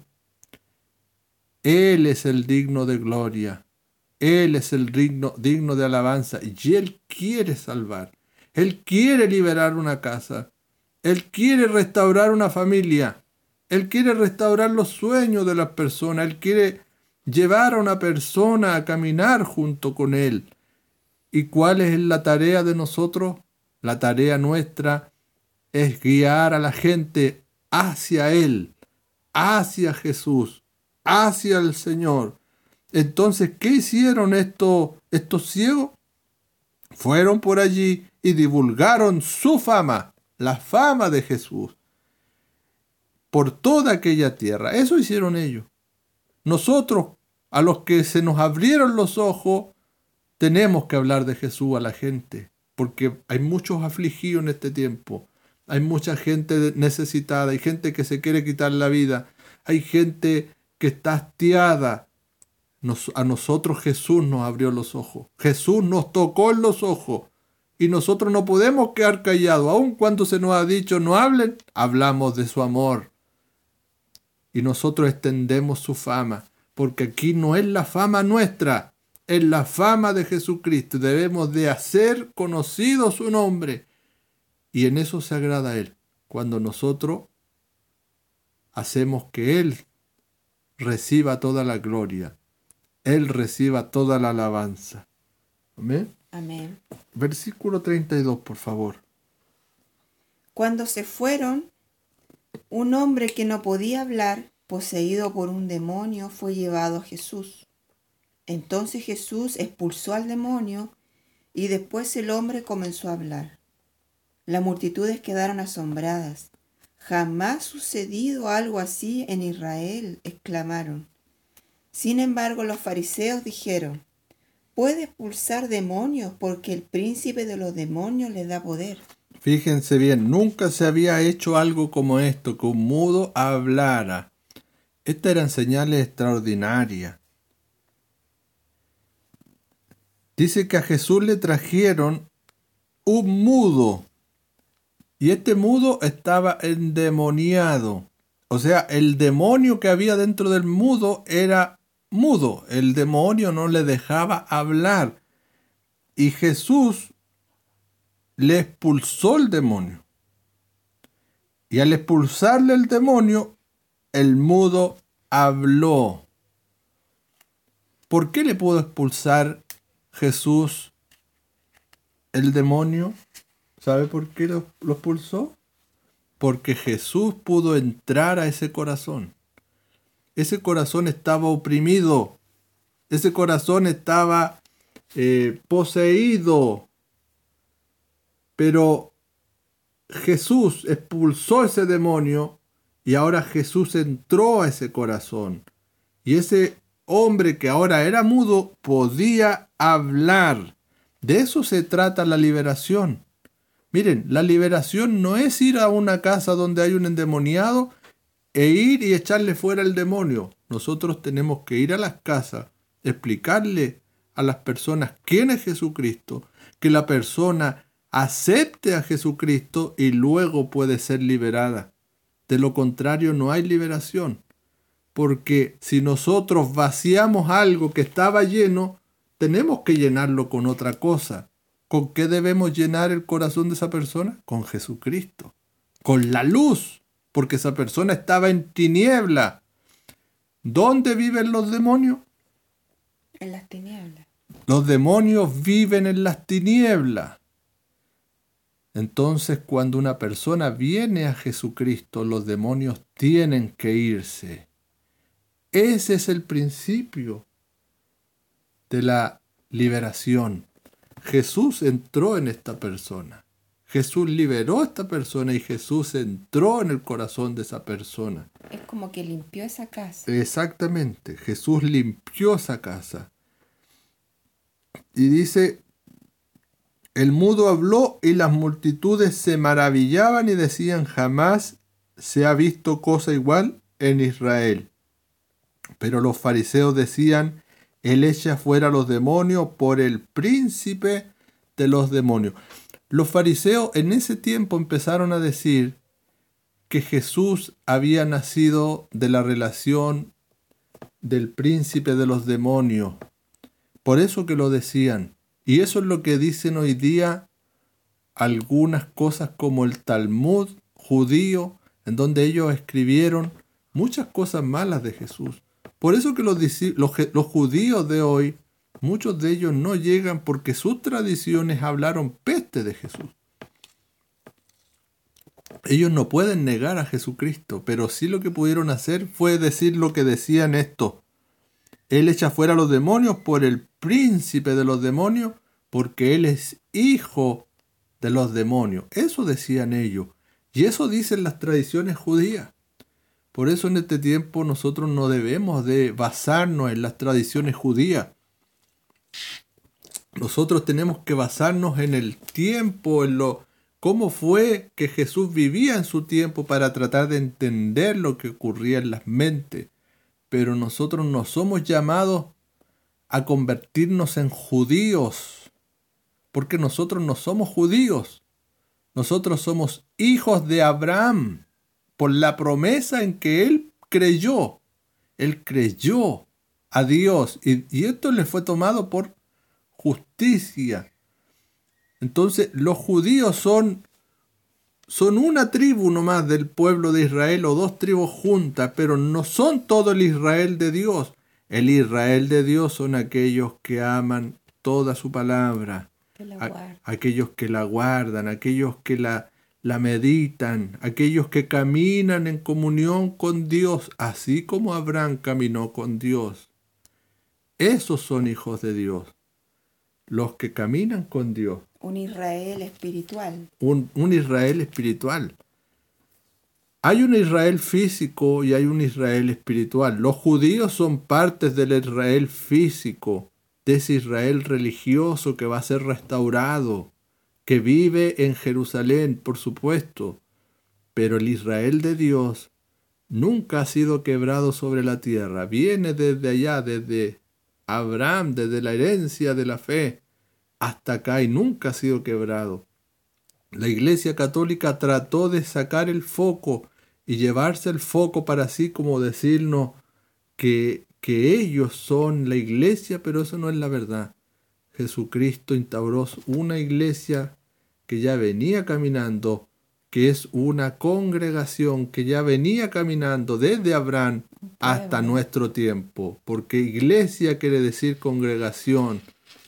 Él es el digno de gloria. Él es el digno, digno de alabanza. Y Él quiere salvar. Él quiere liberar una casa. Él quiere restaurar una familia. Él quiere restaurar los sueños de las personas. Él quiere llevar a una persona a caminar junto con Él. ¿Y cuál es la tarea de nosotros? La tarea nuestra es guiar a la gente hacia Él, hacia Jesús, hacia el Señor. Entonces, ¿qué hicieron estos, estos ciegos? Fueron por allí y divulgaron su fama, la fama de Jesús, por toda aquella tierra. Eso hicieron ellos. Nosotros, a los que se nos abrieron los ojos, tenemos que hablar de Jesús a la gente, porque hay muchos afligidos en este tiempo. Hay mucha gente necesitada, hay gente que se quiere quitar la vida, hay gente que está hastiada, Nos, a nosotros Jesús nos abrió los ojos. Jesús nos tocó en los ojos. Y nosotros no podemos quedar callados. Aun cuando se nos ha dicho no hablen, hablamos de su amor. Y nosotros extendemos su fama. Porque aquí no es la fama nuestra, es la fama de Jesucristo. Debemos de hacer conocido su nombre. Y en eso se agrada a Él. Cuando nosotros hacemos que Él reciba toda la gloria. Él reciba toda la alabanza. Amén. Amén. Versículo treinta y dos, por favor. Cuando se fueron, un hombre que no podía hablar, poseído por un demonio, fue llevado a Jesús. Entonces Jesús expulsó al demonio y después el hombre comenzó a hablar. Las multitudes quedaron asombradas. Jamás sucedido algo así en Israel, exclamaron. Sin embargo, los fariseos dijeron, puede expulsar demonios porque el príncipe de los demonios le da poder. Fíjense bien, nunca se había hecho algo como esto, que un mudo hablara. Estas eran señales extraordinarias. Dice que a Jesús le trajeron un mudo. Y este mudo estaba endemoniado. O sea, el demonio que había dentro del mudo era mudo. El demonio no le dejaba hablar. Y Jesús le expulsó el demonio. Y al expulsarle el demonio, el mudo habló. ¿Por qué le pudo expulsar Jesús el demonio? ¿Sabe por qué lo, lo expulsó? Porque Jesús pudo entrar a ese corazón. Ese corazón estaba oprimido. Ese corazón estaba eh, poseído. Pero Jesús expulsó ese demonio y ahora Jesús entró a ese corazón. Y ese hombre que ahora era mudo podía hablar. De eso se trata la liberación. Miren, la liberación no es ir a una casa donde hay un endemoniado e ir y echarle fuera el demonio. Nosotros tenemos que ir a las casas, explicarle a las personas quién es Jesucristo, que la persona acepte a Jesucristo y luego puede ser liberada. De lo contrario, no hay liberación. Porque si nosotros vaciamos algo que estaba lleno, tenemos que llenarlo con otra cosa. ¿Con qué debemos llenar el corazón de esa persona? Con Jesucristo. Con la luz. Porque esa persona estaba en tiniebla. ¿Dónde viven los demonios? En las tinieblas. Los demonios viven en las tinieblas. Entonces, cuando una persona viene a Jesucristo, los demonios tienen que irse. Ese es el principio de la liberación. Jesús entró en esta persona. Jesús liberó a esta persona y Jesús entró en el corazón de esa persona. Es como que limpió esa casa. Exactamente. Jesús limpió esa casa. Y dice, el mudo habló y las multitudes se maravillaban y decían, jamás se ha visto cosa igual en Israel. Pero los fariseos decían, Él echa fuera a los demonios por el príncipe de los demonios. Los fariseos en ese tiempo empezaron a decir que Jesús había nacido de la relación del príncipe de los demonios. Por eso que lo decían. Y eso es lo que dicen hoy día algunas cosas como el Talmud judío, en donde ellos escribieron muchas cosas malas de Jesús. Por eso que los, los, los judíos de hoy, muchos de ellos no llegan porque sus tradiciones hablaron peste de Jesús. Ellos no pueden negar a Jesucristo, pero sí lo que pudieron hacer fue decir lo que decían estos. Él echa fuera a los demonios por el príncipe de los demonios, porque Él es hijo de los demonios. Eso decían ellos. Y eso dicen las tradiciones judías. Por eso en este tiempo nosotros no debemos de basarnos en las tradiciones judías. Nosotros tenemos que basarnos en el tiempo, en lo cómo fue que Jesús vivía en su tiempo para tratar de entender lo que ocurría en las mentes. Pero nosotros no somos llamados a convertirnos en judíos, porque nosotros no somos judíos, nosotros somos hijos de Abraham, por la promesa en que él creyó. Él creyó a Dios y, y esto le fue tomado por justicia. Entonces los judíos son, son una tribu nomás del pueblo de Israel o dos tribus juntas, pero no son todo el Israel de Dios. El Israel de Dios son aquellos que aman toda su palabra, Que la a- guarda. aquellos que la guardan, aquellos que la, la meditan, aquellos que caminan en comunión con Dios, así como Abraham caminó con Dios. Esos son hijos de Dios, los que caminan con Dios, Un Israel espiritual. un, un Israel espiritual. Hay un Israel físico y hay un Israel espiritual. Los judíos son partes del Israel físico, de ese Israel religioso que va a ser restaurado, que vive en Jerusalén, por supuesto. Pero el Israel de Dios nunca ha sido quebrado sobre la tierra. Viene desde allá, desde Abraham, desde la herencia de la fe, hasta acá y nunca ha sido quebrado. La Iglesia Católica trató de sacar el foco y llevarse el foco para sí, como decirnos que, que ellos son la Iglesia, pero eso no es la verdad. Jesucristo instauró una Iglesia que ya venía caminando, que es una congregación que ya venía caminando desde Abraham hasta Pueblo. nuestro tiempo, porque Iglesia quiere decir congregación.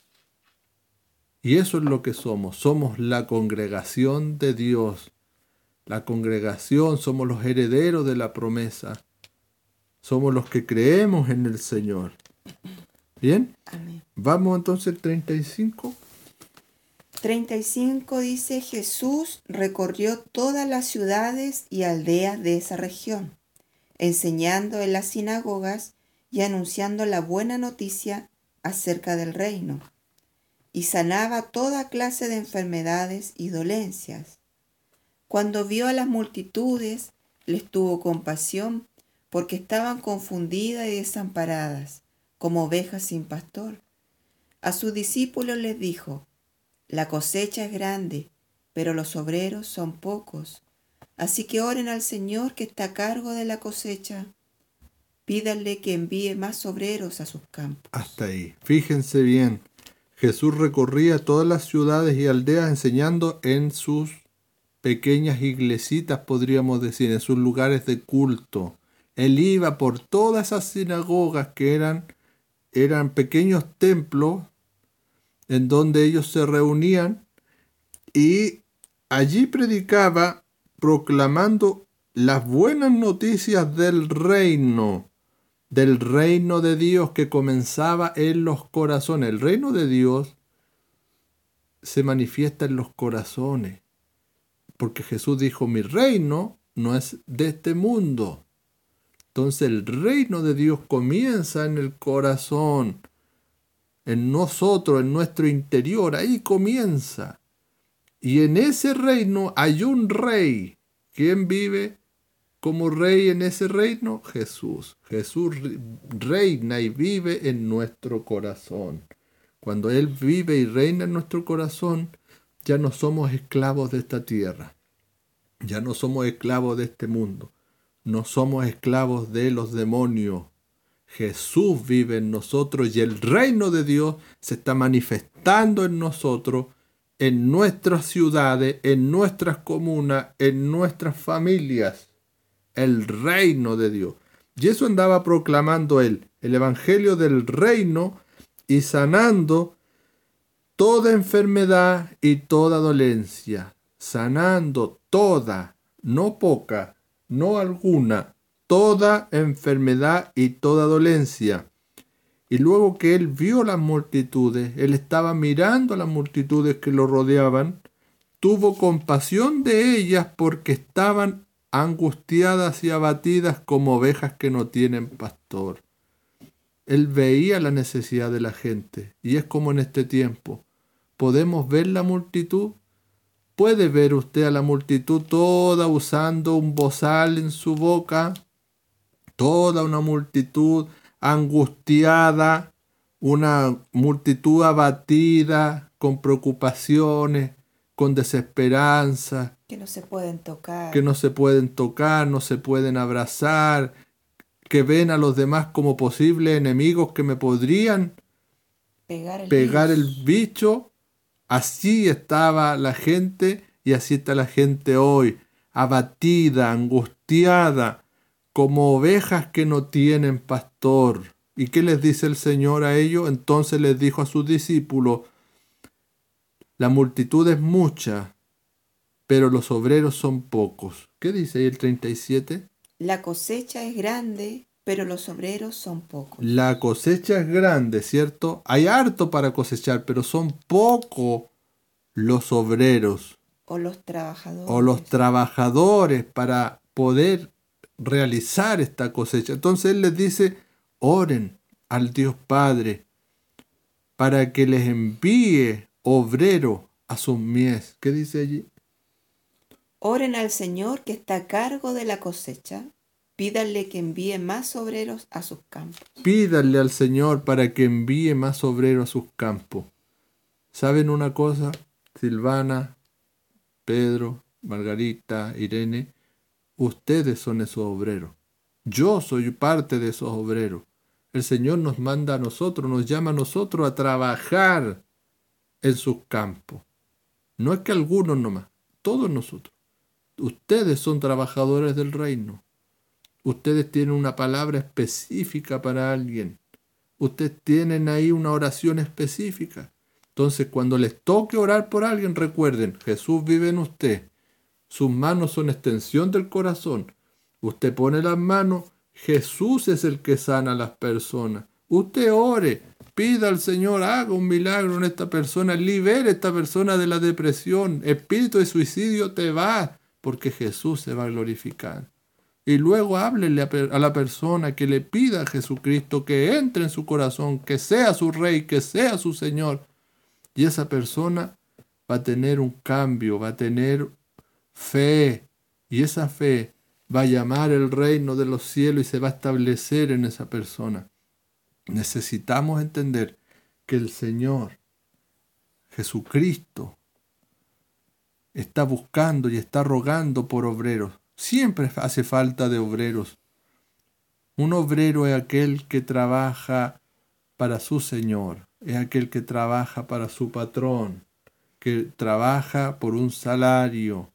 Y eso es lo que somos. Somos la congregación de Dios. La congregación, somos los herederos de la promesa. Somos los que creemos en el Señor. ¿Bien? Amén. Vamos entonces al treinta y cinco. treinta y cinco dice, Jesús recorrió todas las ciudades y aldeas de esa región, enseñando en las sinagogas y anunciando la buena noticia acerca del reino, y sanaba toda clase de enfermedades y dolencias. Cuando vio a las multitudes, les tuvo compasión, porque estaban confundidas y desamparadas, como ovejas sin pastor. A sus discípulos les dijo, la cosecha es grande, pero los obreros son pocos. Así que oren al Señor que está a cargo de la cosecha. Pídanle que envíe más obreros a sus campos. Hasta ahí. Fíjense bien. Jesús recorría todas las ciudades y aldeas enseñando en sus pequeñas iglesitas, podríamos decir, en sus lugares de culto. Él iba por todas esas sinagogas que eran, eran pequeños templos en donde ellos se reunían y allí predicaba proclamando las buenas noticias del reino, del reino de Dios que comenzaba en los corazones. El reino de Dios se manifiesta en los corazones, porque Jesús dijo, mi reino no es de este mundo. Entonces el reino de Dios comienza en el corazón, en nosotros, en nuestro interior, ahí comienza. Y en ese reino hay un rey. ¿Quién vive como rey en ese reino? Jesús. Jesús reina y vive en nuestro corazón. Cuando Él vive y reina en nuestro corazón, ya no somos esclavos de esta tierra. Ya no somos esclavos de este mundo. No somos esclavos de los demonios. Jesús vive en nosotros y el reino de Dios se está manifestando en nosotros, en nuestras ciudades, en nuestras comunas, en nuestras familias. El reino de Dios. Y eso andaba proclamando él, el evangelio del reino y sanando toda enfermedad y toda dolencia. Sanando toda, no poca, no alguna, toda enfermedad y toda dolencia. Y luego que él vio las multitudes, él estaba mirando a las multitudes que lo rodeaban, tuvo compasión de ellas porque estaban angustiadas y abatidas como ovejas que no tienen pastor. Él veía la necesidad de la gente, y es como en este tiempo. ¿Podemos ver la multitud? ¿Puede ver usted a la multitud toda usando un bozal en su boca? Toda una multitud angustiada, una multitud abatida, con preocupaciones, con desesperanza, que no se pueden tocar, que no se pueden tocar, no se pueden abrazar, que ven a los demás como posibles enemigos que me podrían pegar el, pegar el virus. bicho. Así estaba la gente y así está la gente hoy, abatida, angustiada, como ovejas que no tienen pastor. ¿Y qué les dice el Señor a ellos? Entonces les dijo a sus discípulos: la multitud es mucha, pero los obreros son pocos. ¿Qué dice ahí el treinta y siete? La cosecha es grande, pero los obreros son pocos. La cosecha es grande, ¿cierto? Hay harto para cosechar, pero son pocos los obreros O los trabajadores. o los trabajadores para poder realizar esta cosecha. Entonces Él les dice: oren al Dios Padre para que les envíe obrero a sus mies. ¿Qué dice allí? Oren al Señor que está a cargo de la cosecha. Pídanle que envíe más obreros a sus campos. Pídanle al Señor para que envíe más obreros a sus campos. ¿Saben una cosa? Silvana, Pedro, Margarita, Irene, ustedes son esos obreros. Yo soy parte de esos obreros. El Señor nos manda a nosotros, nos llama a nosotros a trabajar en sus campos. No es que algunos nomás, todos nosotros. Ustedes son trabajadores del reino. Ustedes tienen una palabra específica para alguien. Ustedes tienen ahí una oración específica. Entonces, cuando les toque orar por alguien, recuerden, Jesús vive en usted. Sus manos son extensión del corazón. Usted pone las manos, Jesús es el que sana a las personas. Usted ore, pida al Señor, haga un milagro en esta persona, libere a esta persona de la depresión. Espíritu de suicidio te va, porque Jesús se va a glorificar. Y luego háblele a la persona, que le pida a Jesucristo que entre en su corazón, que sea su Rey, que sea su Señor. Y esa persona va a tener un cambio, va a tener fe. Y esa fe va a llamar el reino de los cielos y se va a establecer en esa persona. Necesitamos entender que el Señor Jesucristo está buscando y está rogando por obreros. Siempre hace falta de obreros. Un obrero es aquel que trabaja para su Señor, es aquel que trabaja para su patrón, que trabaja por un salario.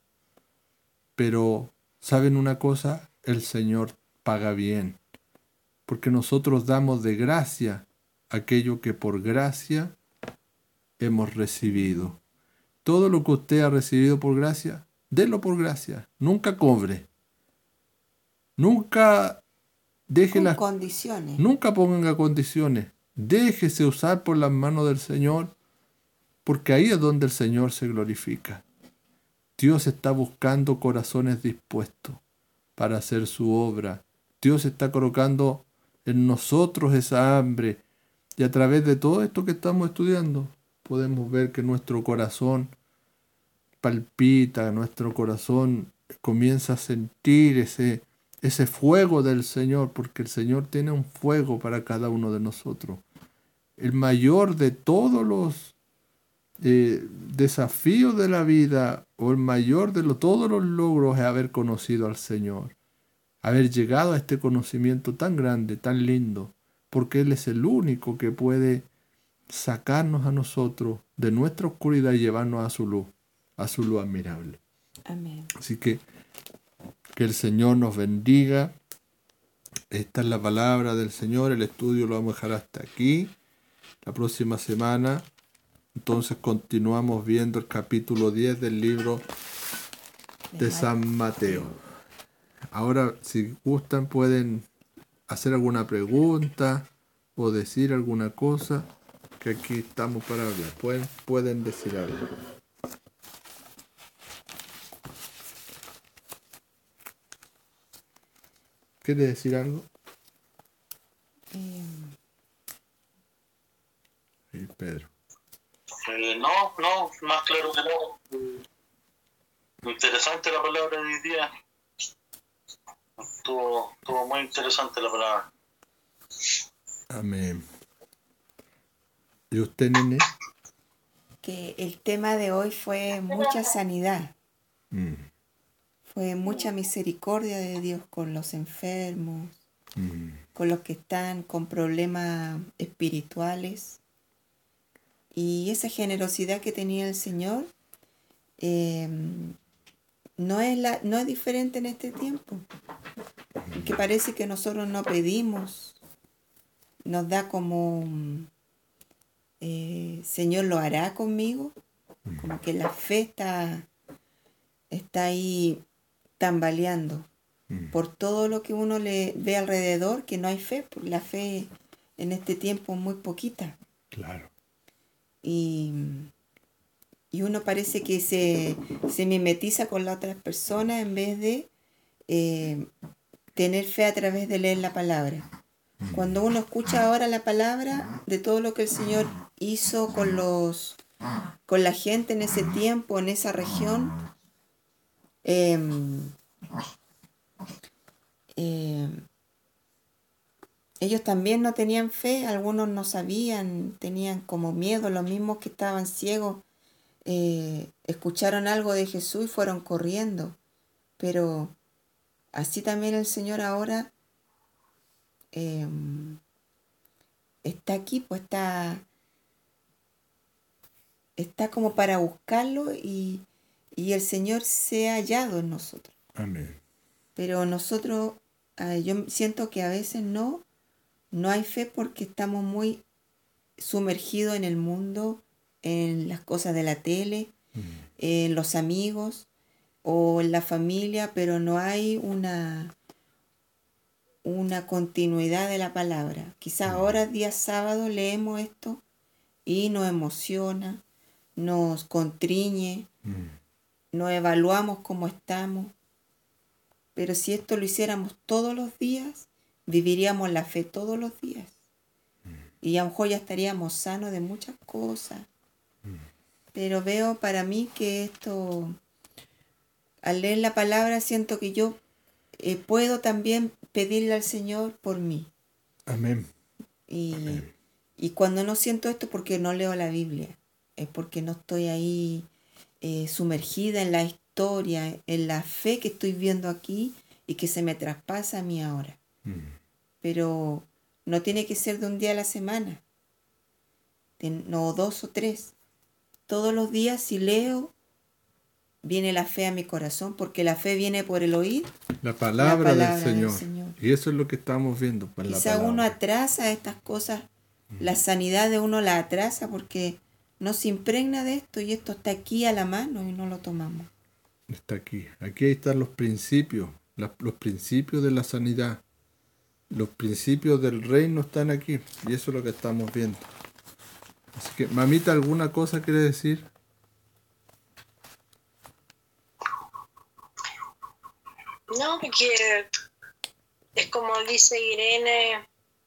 Pero, ¿saben una cosa? El Señor paga bien, porque nosotros damos de gracia aquello que por gracia hemos recibido. Todo lo que usted ha recibido por gracia, délo por gracia. Nunca cobre. Nunca deje las condiciones. Nunca ponga condiciones. Déjese usar por las manos del Señor, porque ahí es donde el Señor se glorifica. Dios está buscando corazones dispuestos para hacer su obra. Dios está colocando en nosotros esa hambre. Y a través de todo esto que estamos estudiando, podemos ver que nuestro corazón palpita, nuestro corazón comienza a sentir ese, ese fuego del Señor, porque el Señor tiene un fuego para cada uno de nosotros. El mayor de todos los eh, desafíos de la vida, o el mayor de lo, todos los logros, es haber conocido al Señor, haber llegado a este conocimiento tan grande, tan lindo, porque Él es el único que puede sacarnos a nosotros de nuestra oscuridad y llevarnos a su luz, a su luz admirable. Amén. Así que que el Señor nos bendiga. Esta es la palabra del Señor. El estudio lo vamos a dejar hasta aquí. La próxima semana entonces continuamos viendo el capítulo diez del libro de San Mateo. Ahora, si gustan, pueden hacer alguna pregunta o decir alguna cosa, que aquí estamos para hablar. Pueden, pueden decir algo. ¿Quiere decir algo? Eh, Sí, Pedro. Eh, no, no, más claro que no. Interesante la palabra de hoy día. Estuvo, estuvo muy interesante la palabra. Amén. ¿Y usted, nene? Que el tema de hoy fue mucha sanidad. Mm, Fue mucha misericordia de Dios con los enfermos, mm, con los que están con problemas espirituales. Y esa generosidad que tenía el Señor eh, no, es la, no es diferente en este tiempo. Que parece que nosotros no pedimos, nos da como, eh, Señor, ¿lo hará conmigo? Como que la fe está, está ahí tambaleando mm, por todo lo que uno le ve alrededor, que no hay fe, porque la fe en este tiempo es muy poquita. claro. Y, y uno parece que se, se mimetiza con las otras personas en vez de eh, tener fe a través de leer la palabra. Cuando uno escucha ahora la palabra de todo lo que el Señor hizo con los con la gente en ese tiempo, en esa región, eh, eh, ellos también no tenían fe, algunos no sabían, tenían como miedo, los mismos que estaban ciegos, eh, escucharon algo de Jesús y fueron corriendo. Pero así también el Señor ahora eh, está aquí, pues está, está como para buscarlo y, y el Señor se ha hallado en nosotros. Amén. Pero nosotros, eh, yo siento que a veces no, no hay fe porque estamos muy sumergidos en el mundo, en las cosas de la tele, Mm, en los amigos o en la familia, pero no hay una, una continuidad de la palabra. Quizás ahora, día sábado, leemos esto y nos emociona, nos contriñe, mm, nos evaluamos cómo estamos. Pero si esto lo hiciéramos todos los días, viviríamos la fe todos los días. Y a lo mejor ya estaríamos sanos de muchas cosas. Pero veo para mí que esto, al leer la palabra, siento que yo eh, puedo también pedirle al Señor por mí. Amén. Y, Amén. y cuando no siento esto, porque no leo la Biblia, es porque no estoy ahí eh, sumergida en la historia, en la fe que estoy viendo aquí y que se me traspasa a mí ahora. Mm, Pero no tiene que ser de un día a la semana, de, no dos o tres. Todos los días si leo, viene la fe a mi corazón, porque la fe viene por el oír La la palabra, palabra del, del Señor. Señor. Y eso es lo que estamos viendo. Pues, la Quizá uno palabra. atrasa estas cosas, la sanidad de uno la atrasa porque no se impregna de esto y esto está aquí a la mano y no lo tomamos. Está aquí. Aquí están los principios. la- los principios de la sanidad. Los principios del reino están aquí. Y eso es lo que estamos viendo. Así que, mamita, ¿alguna cosa quiere decir? No, porque es como dice Irene,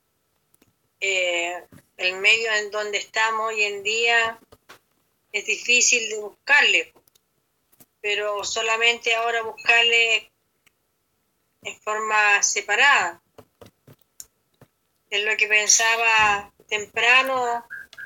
eh, el medio en donde estamos hoy en día es difícil de buscarle, pero solamente ahora buscarle en forma separada. Es lo que pensaba temprano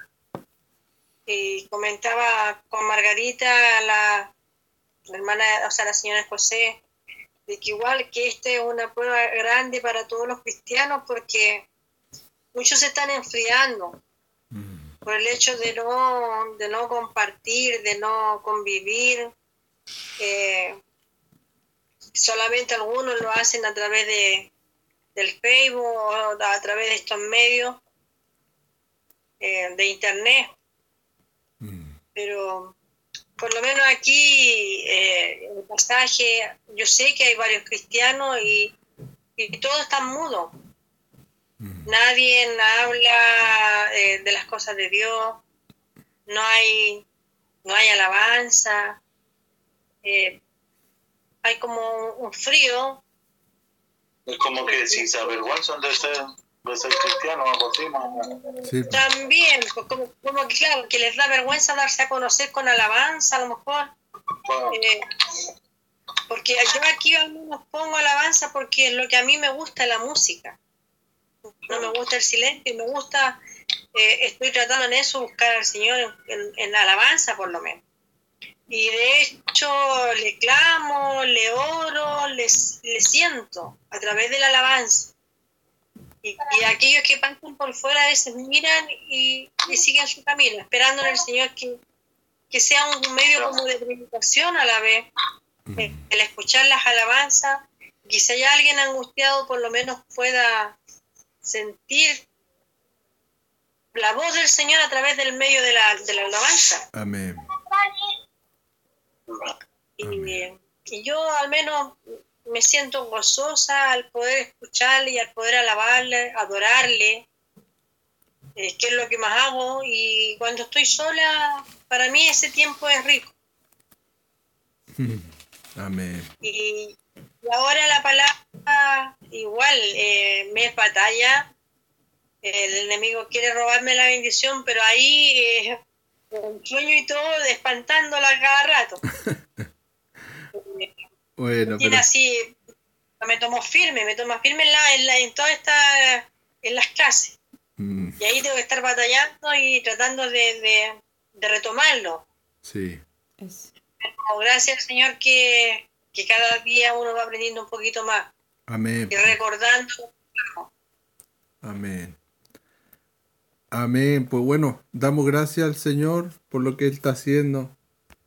y comentaba con Margarita, la, la hermana, o sea, la señora José, de que igual que esta es una prueba grande para todos los cristianos porque muchos se están enfriando Mm, por el hecho de no, de no compartir, de no convivir. Eh, solamente algunos lo hacen a través de, del Facebook o a través de estos medios eh, de internet, mm, pero por lo menos aquí eh, en el pasaje yo sé que hay varios cristianos y, y todos están mudos. mm. Nadie habla eh, de las cosas de Dios, no hay, no hay alabanza, eh, hay como un, un frío. Es como que si se avergüenzan de ser, de ser cristianos, algo así, ¿no? Sí, pues, También, pues, como, como que claro, que les da vergüenza darse a conocer con alabanza, a lo mejor. Bueno, Eh, porque yo aquí al menos pongo alabanza porque es lo que a mí me gusta, la música. No me gusta el silencio, me gusta eh, estoy tratando en eso, buscar al Señor en, en, en alabanza por lo menos. Y de hecho le clamo, le oro, le, le siento a través de la alabanza. Y, y aquellos que pasan por fuera a veces miran y, y siguen su camino, esperando en el Señor que, que sea un medio como de predicación a la vez, el, el escuchar las alabanzas. Quizá haya alguien angustiado por lo menos pueda sentir la voz del Señor a través del medio de la, de la alabanza. Amén. Y, Amén. y yo al menos me siento gozosa al poder escucharle y al poder alabarle, adorarle, eh, que es lo que más hago. Y cuando estoy sola, para mí ese tiempo es rico. Amén. Y, y ahora la palabra igual eh, me es batalla. El enemigo quiere robarme la bendición, pero ahí eh, con sueño y todo, espantándola cada rato. Bueno, Tiene pero así, me tomo firme, me tomo firme en, la, en, la, en todas estas, en las clases. mm, Y ahí tengo que estar batallando y tratando de, de, de retomarlo. sí. Es- Como gracias al Señor que, que cada día uno va aprendiendo un poquito más Amén. y recordando. Amén. Amén. Pues bueno, damos gracias al Señor por lo que Él está haciendo.